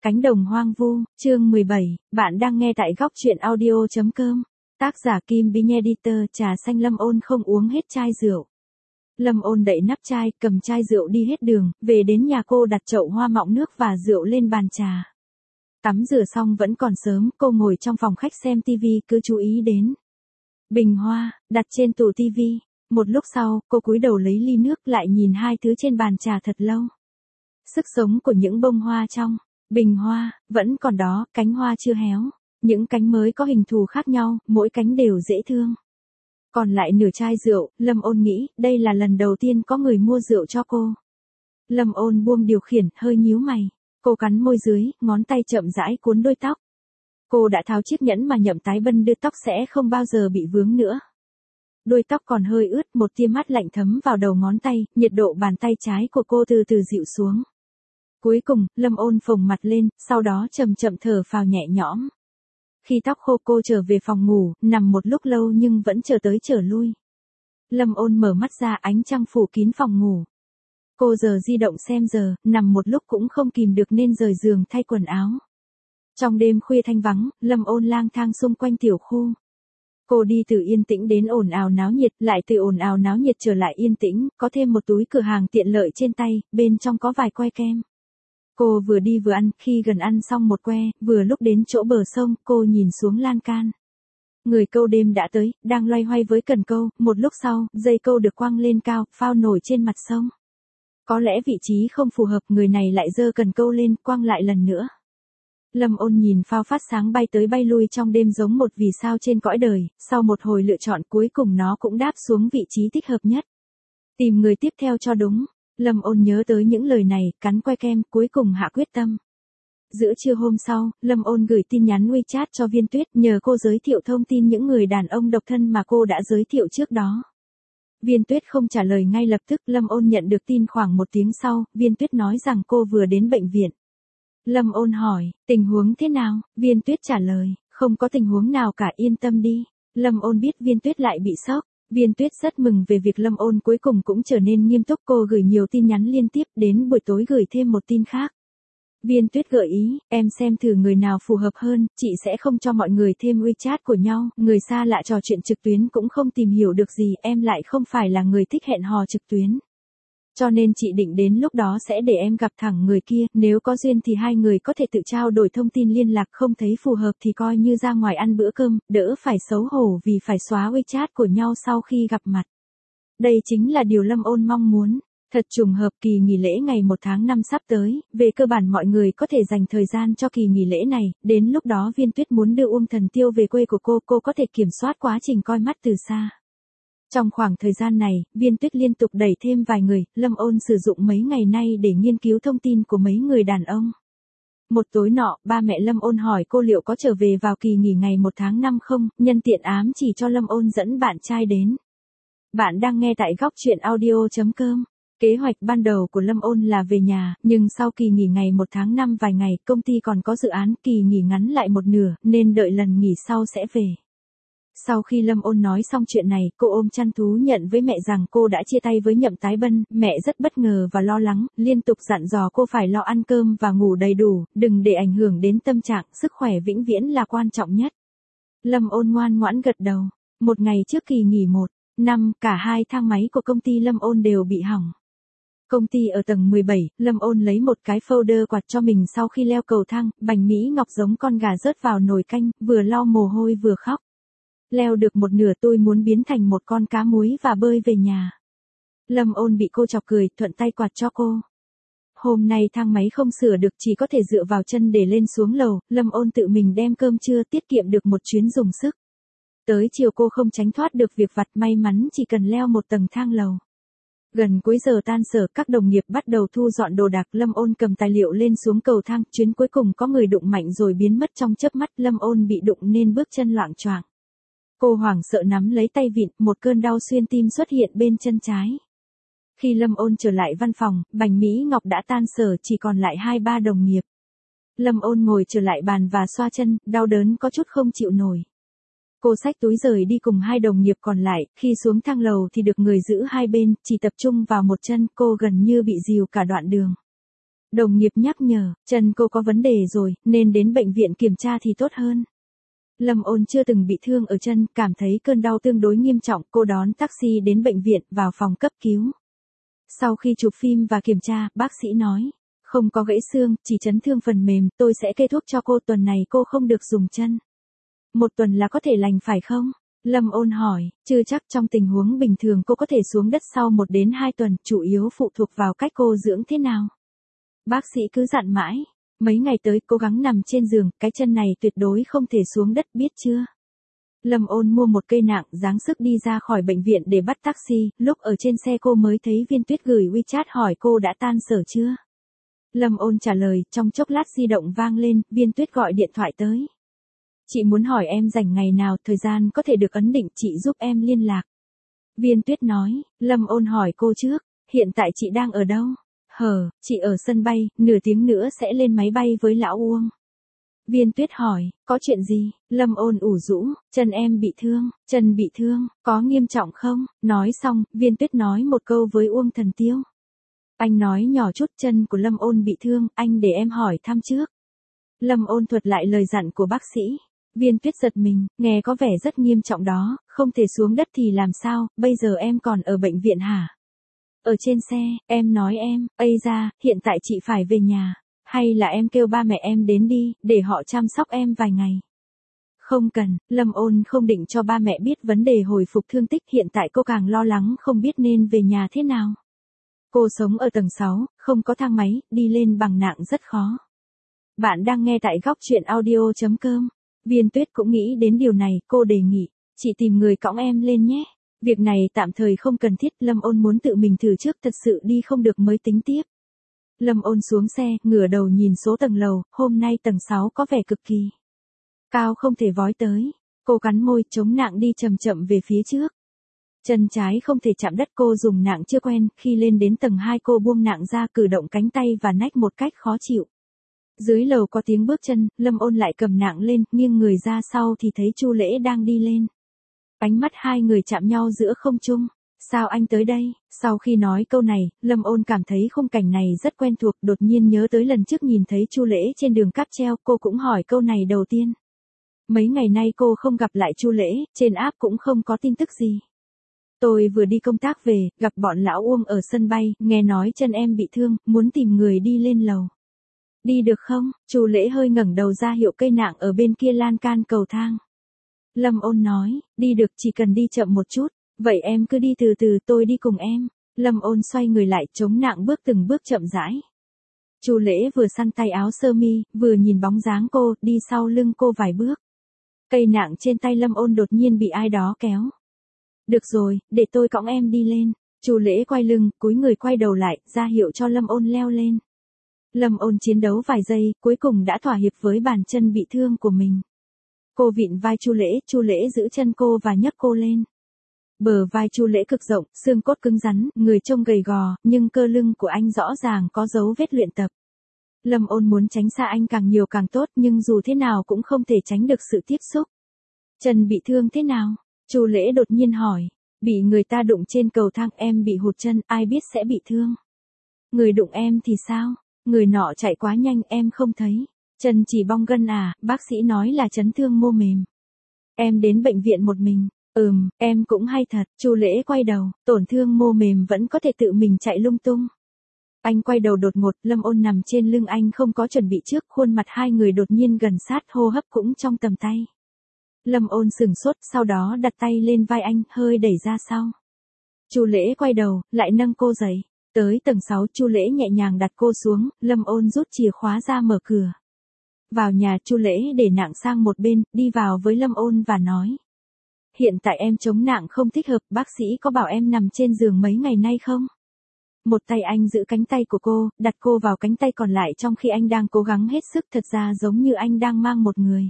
Cánh đồng hoang vu, chương 17, bạn đang nghe tại góc truyện audio.com. Tác giả Kim Binh Editor. Trà xanh Lâm Ôn không uống hết chai rượu. Lâm Ôn đậy nắp chai, cầm chai rượu đi hết đường, về đến nhà cô đặt chậu hoa mọng nước và rượu lên bàn trà. Tắm rửa xong vẫn còn sớm, cô ngồi trong phòng khách xem tivi, cứ chú ý đến bình hoa, đặt trên tủ tivi. Một lúc sau, cô cúi đầu lấy ly nước lại nhìn hai thứ trên bàn trà thật lâu. Sức sống của những bông hoa trong bình hoa, vẫn còn đó, cánh hoa chưa héo. Những cánh mới có hình thù khác nhau, mỗi cánh đều dễ thương. Còn lại nửa chai rượu, Lâm Ôn nghĩ, đây là lần đầu tiên có người mua rượu cho cô. Lâm Ôn buông điều khiển, hơi nhíu mày. Cô cắn môi dưới, ngón tay chậm rãi cuốn đuôi tóc. Cô đã tháo chiếc nhẫn mà Nhậm Tái Bân đưa tóc sẽ không bao giờ bị vướng nữa. Đuôi tóc còn hơi ướt, một tia mát lạnh thấm vào đầu ngón tay, nhiệt độ bàn tay trái của cô từ từ dịu xuống. Cuối cùng, Lâm Ôn phồng mặt lên, sau đó chậm chậm thở phào nhẹ nhõm. Khi tóc khô cô trở về phòng ngủ, nằm một lúc lâu nhưng vẫn chờ tới trở lui. Lâm Ôn mở mắt ra, ánh trăng phủ kín phòng ngủ. Cô giờ di động xem giờ, nằm một lúc cũng không kìm được nên rời giường thay quần áo. Trong đêm khuya thanh vắng, Lâm Ôn lang thang xung quanh tiểu khu. Cô đi từ yên tĩnh đến ồn ào náo nhiệt, lại từ ồn ào náo nhiệt trở lại yên tĩnh, có thêm một túi cửa hàng tiện lợi trên tay, bên trong có vài que kem. Cô vừa đi vừa ăn, khi gần ăn xong một que, vừa lúc đến chỗ bờ sông, cô nhìn xuống lan can. Người câu đêm đã tới, đang loay hoay với cần câu, một lúc sau, dây câu được quăng lên cao, phao nổi trên mặt sông. Có lẽ vị trí không phù hợp, người này lại giơ cần câu lên, quăng lại lần nữa. Lâm Ôn nhìn phao phát sáng bay tới bay lui trong đêm giống một vì sao trên cõi đời, sau một hồi lựa chọn cuối cùng nó cũng đáp xuống vị trí thích hợp nhất. Tìm người tiếp theo cho đúng. Lâm Ôn nhớ tới những lời này, cắn que kem, cuối cùng hạ quyết tâm. Giữa trưa hôm sau, Lâm Ôn gửi tin nhắn WeChat cho Viên Tuyết nhờ cô giới thiệu thông tin những người đàn ông độc thân mà cô đã giới thiệu trước đó. Viên Tuyết không trả lời ngay lập tức, Lâm Ôn nhận được tin khoảng một tiếng sau, Viên Tuyết nói rằng cô vừa đến bệnh viện. Lâm Ôn hỏi, tình huống thế nào? Viên Tuyết trả lời, không có tình huống nào cả, yên tâm đi. Lâm Ôn biết Viên Tuyết lại bị sốc. Viên Tuyết rất mừng về việc Lâm Ôn cuối cùng cũng trở nên nghiêm túc, cô gửi nhiều tin nhắn liên tiếp, đến buổi tối gửi thêm một tin khác. Viên Tuyết gợi ý, em xem thử người nào phù hợp hơn, chị sẽ không cho mọi người thêm WeChat của nhau, người xa lạ trò chuyện trực tuyến cũng không tìm hiểu được gì, em lại không phải là người thích hẹn hò trực tuyến. Cho nên chị định đến lúc đó sẽ để em gặp thẳng người kia, nếu có duyên thì hai người có thể tự trao đổi thông tin liên lạc, không thấy phù hợp thì coi như ra ngoài ăn bữa cơm, đỡ phải xấu hổ vì phải xóa WeChat của nhau sau khi gặp mặt. Đây chính là điều Lâm Ôn mong muốn. Thật trùng hợp, kỳ nghỉ lễ ngày 1 tháng 5 sắp tới, về cơ bản mọi người có thể dành thời gian cho kỳ nghỉ lễ này, đến lúc đó Viên Tuyết muốn đưa Uông Thần Tiêu về quê của cô có thể kiểm soát quá trình coi mắt từ xa. Trong khoảng thời gian này, Viên Tuyết liên tục đẩy thêm vài người, Lâm Ôn sử dụng mấy ngày nay để nghiên cứu thông tin của mấy người đàn ông. Một tối nọ, ba mẹ Lâm Ôn hỏi cô liệu có trở về vào kỳ nghỉ ngày 1 tháng 5 không, nhân tiện ám chỉ cho Lâm Ôn dẫn bạn trai đến. Bạn đang nghe tại góc truyện audio.com. Kế hoạch ban đầu của Lâm Ôn là về nhà, nhưng sau kỳ nghỉ ngày 1 tháng 5 vài ngày, công ty còn có dự án, kỳ nghỉ ngắn lại một nửa, nên đợi lần nghỉ sau sẽ về. Sau khi Lâm Ôn nói xong chuyện này, cô ôm chăn thú nhận với mẹ rằng cô đã chia tay với Nhậm Tái Bân, mẹ rất bất ngờ và lo lắng, liên tục dặn dò cô phải lo ăn cơm và ngủ đầy đủ, đừng để ảnh hưởng đến tâm trạng, sức khỏe vĩnh viễn là quan trọng nhất. Lâm Ôn ngoan ngoãn gật đầu. Một ngày trước kỳ nghỉ 1 năm, cả hai thang máy của công ty Lâm Ôn đều bị hỏng. Công ty ở tầng 17, Lâm Ôn lấy một cái folder quạt cho mình sau khi leo cầu thang, Bành Mỹ Ngọc giống con gà rớt vào nồi canh, vừa lau mồ hôi vừa khóc. Leo được một nửa tôi muốn biến thành một con cá muối và bơi về nhà. Lâm Ôn bị cô chọc cười, thuận tay quạt cho cô. Hôm nay thang máy không sửa được, chỉ có thể dựa vào chân để lên xuống lầu, Lâm Ôn tự mình đem cơm trưa, tiết kiệm được một chuyến dùng sức. Tới chiều cô không tránh thoát được việc vặt, may mắn chỉ cần leo một tầng thang lầu. Gần cuối giờ tan sở, các đồng nghiệp bắt đầu thu dọn đồ đạc, Lâm Ôn cầm tài liệu lên xuống cầu thang, chuyến cuối cùng có người đụng mạnh rồi biến mất trong chớp mắt, Lâm Ôn bị đụng nên bước chân loạng choạng. Cô hoảng sợ nắm lấy tay vịn, một cơn đau xuyên tim xuất hiện bên chân trái. Khi Lâm Ôn trở lại văn phòng, Bành Mỹ Ngọc đã tan sở, chỉ còn lại 2-3 đồng nghiệp. Lâm Ôn ngồi trở lại bàn và xoa chân, đau đớn có chút không chịu nổi. Cô xách túi rời đi cùng 2 đồng nghiệp còn lại, khi xuống thang lầu thì được người giữ hai bên, chỉ tập trung vào một chân, cô gần như bị dìu cả đoạn đường. Đồng nghiệp nhắc nhở, chân cô có vấn đề rồi, nên đến bệnh viện kiểm tra thì tốt hơn. Lâm Ôn chưa từng bị thương ở chân, cảm thấy cơn đau tương đối nghiêm trọng, cô đón taxi đến bệnh viện, vào phòng cấp cứu. Sau khi chụp phim và kiểm tra, bác sĩ nói, không có gãy xương, chỉ chấn thương phần mềm, tôi sẽ kê thuốc cho cô, tuần này cô không được dùng chân. 1 tuần là có thể lành phải không? Lâm Ôn hỏi, chưa chắc, trong tình huống bình thường cô có thể xuống đất sau 1 đến 2 tuần, chủ yếu phụ thuộc vào cách cô dưỡng thế nào. Bác sĩ cứ dặn mãi, mấy ngày tới cố gắng nằm trên giường, cái chân này tuyệt đối không thể xuống đất, biết chưa? Lâm Ôn mua một cây nạng, dáng sức đi ra khỏi bệnh viện để bắt taxi, lúc ở trên xe cô mới thấy Viên Tuyết gửi WeChat hỏi cô đã tan sở chưa? Lâm Ôn trả lời, trong chốc lát di động vang lên, Viên Tuyết gọi điện thoại tới. Chị muốn hỏi em rảnh ngày nào, thời gian có thể được ấn định, chị giúp em liên lạc. Viên Tuyết nói, Lâm Ôn hỏi cô trước, hiện tại chị đang ở đâu? Chị ở sân bay, nửa tiếng nữa sẽ lên máy bay với lão Uông. Viên Tuyết hỏi, có chuyện gì? Lâm Ôn ủ rũ, chân em bị thương, chân bị thương, có nghiêm trọng không? Nói xong, Viên Tuyết nói một câu với Uông Thần Tiêu. Anh nói nhỏ chút, chân của Lâm Ôn bị thương, anh để em hỏi thăm trước. Lâm Ôn thuật lại lời dặn của bác sĩ. Viên Tuyết giật mình, nghe có vẻ rất nghiêm trọng đó, không thể xuống đất thì làm sao, bây giờ em còn ở bệnh viện hả? Ở trên xe, em nói em, ây da, hiện tại chị phải về nhà. Hay là em kêu ba mẹ em đến đi, để họ chăm sóc em vài ngày. Không cần, Lâm Ôn không định cho ba mẹ biết vấn đề hồi phục thương tích, hiện tại cô càng lo lắng không biết nên về nhà thế nào. Cô sống ở tầng 6, không có thang máy, đi lên bằng nạng rất khó. Bạn đang nghe tại góc truyện audio.com. Viên Tuyết cũng nghĩ đến điều này, cô đề nghị, chị tìm người cõng em lên nhé. Việc này tạm thời không cần thiết, Lâm Ôn muốn tự mình thử trước, thật sự đi không được mới tính tiếp. Lâm Ôn xuống xe, ngửa đầu nhìn số tầng lầu, hôm nay tầng 6 có vẻ cực kỳ cao, không thể vói tới. Cô cắn môi, chống nạng đi chậm chậm về phía trước. Chân trái không thể chạm đất, cô dùng nạng chưa quen, khi lên đến tầng 2 cô buông nạng ra, cử động cánh tay và nách một cách khó chịu. Dưới lầu có tiếng bước chân, Lâm Ôn lại cầm nạng lên, nghiêng người ra sau thì thấy Chu Lễ đang đi lên. Ánh mắt hai người chạm nhau giữa không trung. Sao anh tới đây? Sau khi nói câu này, Lâm Ôn cảm thấy khung cảnh này rất quen thuộc, đột nhiên nhớ tới lần trước nhìn thấy Chu Lễ trên đường cáp treo, cô cũng hỏi câu này đầu tiên. Mấy ngày nay cô không gặp lại Chu Lễ, trên app cũng không có tin tức gì. Tôi vừa đi công tác về, gặp bọn lão Uông ở sân bay, nghe nói chân em bị thương, muốn tìm người đi lên lầu. Đi được không? Chu Lễ hơi ngẩng đầu ra hiệu cây nạng ở bên kia lan can cầu thang. Lâm Ôn nói, đi được, chỉ cần đi chậm một chút. Vậy em cứ đi từ từ, tôi đi cùng em. Lâm Ôn xoay người lại, chống nạng bước từng bước chậm rãi. Chu Lễ vừa săn tay áo sơ mi, vừa nhìn bóng dáng cô, đi sau lưng cô vài bước. Cây nạng trên tay Lâm Ôn đột nhiên bị ai đó kéo. Được rồi, để tôi cõng em đi lên. Chu Lễ quay lưng, cúi người quay đầu lại, ra hiệu cho Lâm Ôn leo lên. Lâm Ôn chiến đấu vài giây, cuối cùng đã thỏa hiệp với bàn chân bị thương của mình. Cô vịn vai Chu Lễ giữ chân cô và nhấc cô lên. Bờ vai Chu Lễ cực rộng, xương cốt cứng rắn, người trông gầy gò, nhưng cơ lưng của anh rõ ràng có dấu vết luyện tập. Lâm Ôn muốn tránh xa anh càng nhiều càng tốt, nhưng dù thế nào cũng không thể tránh được sự tiếp xúc. Chân bị thương thế nào? Chu Lễ đột nhiên hỏi. Bị người ta đụng trên cầu thang, em bị hụt chân, ai biết sẽ bị thương. Người đụng em thì sao? Người nọ chạy quá nhanh, em không thấy. Chân chỉ bong gân à, bác sĩ nói là chấn thương mô mềm. Em đến bệnh viện một mình. Em cũng hay thật. Chu Lễ quay đầu, tổn thương mô mềm vẫn có thể tự mình chạy lung tung. Anh quay đầu đột ngột, Lâm Ôn nằm trên lưng anh không có chuẩn bị trước, khuôn mặt hai người đột nhiên gần sát, hô hấp cũng trong tầm tay. Lâm Ôn sừng sốt, sau đó đặt tay lên vai anh, hơi đẩy ra sau. Chu Lễ quay đầu, lại nâng cô dậy. Tới tầng 6, Chu Lễ nhẹ nhàng đặt cô xuống, Lâm Ôn rút chìa khóa ra mở cửa. Vào nhà, Chu Lễ để nạng sang một bên, đi vào với Lâm Ôn và nói. Hiện tại em chống nạng không thích hợp, bác sĩ có bảo em nằm trên giường mấy ngày nay không? Một tay anh giữ cánh tay của cô, đặt cô vào cánh tay còn lại trong khi anh đang cố gắng hết sức, thật ra giống như anh đang mang một người.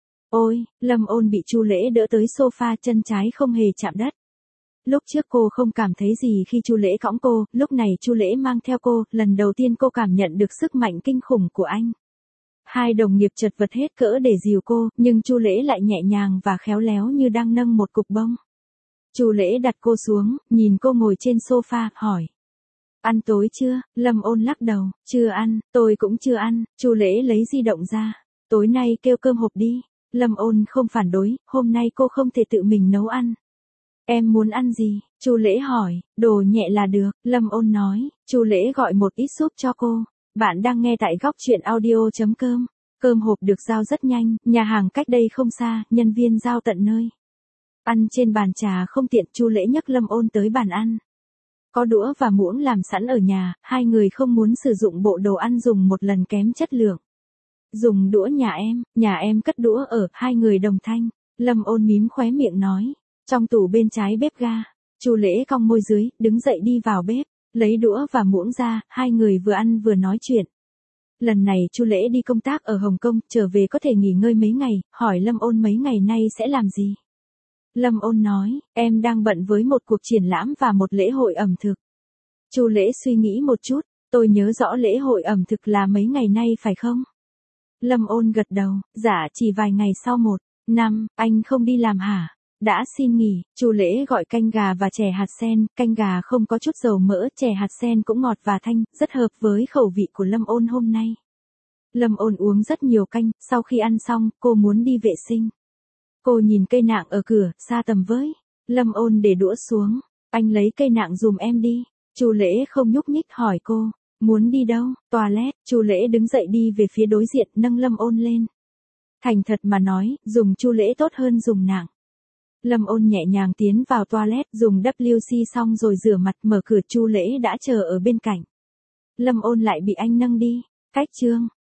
Ôi, Lâm Ôn bị Chu Lễ đỡ tới sofa, chân trái không hề chạm đất. Lúc trước cô không cảm thấy gì khi Chu Lễ cõng cô, lúc này Chu Lễ mang theo cô, lần đầu tiên cô cảm nhận được sức mạnh kinh khủng của anh. Hai đồng nghiệp chật vật hết cỡ để dìu cô, nhưng Chu Lễ lại nhẹ nhàng và khéo léo như đang nâng một cục bông. Chu Lễ đặt cô xuống, nhìn cô ngồi trên sofa, hỏi. Ăn tối chưa? Lâm Ôn lắc đầu, chưa ăn, tôi cũng chưa ăn. Chu Lễ lấy di động ra, tối nay kêu cơm hộp đi. Lâm Ôn không phản đối, hôm nay cô không thể tự mình nấu ăn. Em muốn ăn gì? Chu Lễ hỏi, đồ nhẹ là được. Lâm Ôn nói, Chu Lễ gọi một ít súp cho cô. Bạn đang nghe tại góc truyện audio.com. Cơm hộp được giao rất nhanh, nhà hàng cách đây không xa, nhân viên giao tận nơi. Ăn trên bàn trà không tiện, Chu Lễ nhấc Lâm Ôn tới bàn ăn. Có đũa và muỗng làm sẵn ở nhà, hai người không muốn sử dụng bộ đồ ăn dùng một lần kém chất lượng. Dùng đũa nhà em cất đũa ở, hai người đồng thanh. Lâm Ôn mím khóe miệng nói, trong tủ bên trái bếp ga. Chu Lễ cong môi dưới, đứng dậy đi vào bếp, lấy đũa và muỗng ra, hai người vừa ăn vừa nói chuyện. Lần này Chu Lễ đi công tác ở Hồng Kông, trở về có thể nghỉ ngơi mấy ngày, hỏi Lâm Ôn mấy ngày nay sẽ làm gì. Lâm Ôn nói, em đang bận với một cuộc triển lãm và một lễ hội ẩm thực. Chu Lễ suy nghĩ một chút, tôi nhớ rõ lễ hội ẩm thực là mấy ngày nay phải không? Lâm Ôn gật đầu, dạ chỉ vài ngày sau 1 năm, anh không đi làm hả? Đã xin nghỉ. Chu Lễ gọi canh gà và chè hạt sen, canh gà không có chút dầu mỡ, chè hạt sen cũng ngọt và thanh, rất hợp với khẩu vị của Lâm Ôn hôm nay. Lâm Ôn uống rất nhiều canh, sau khi ăn xong, cô muốn đi vệ sinh. Cô nhìn cây nạng ở cửa, xa tầm với. Lâm Ôn để đũa xuống, anh lấy cây nạng giùm em đi. Chu Lễ không nhúc nhích hỏi cô, muốn đi đâu? Toilet. Chu Lễ đứng dậy đi về phía đối diện, nâng Lâm Ôn lên. Thành thật mà nói, dùng Chu Lễ tốt hơn dùng nạng. Lâm Ôn nhẹ nhàng tiến vào toilet, dùng WC xong rồi rửa mặt, mở cửa. Chu Lễ đã chờ ở bên cạnh. Lâm Ôn lại bị anh nâng đi. Cách chương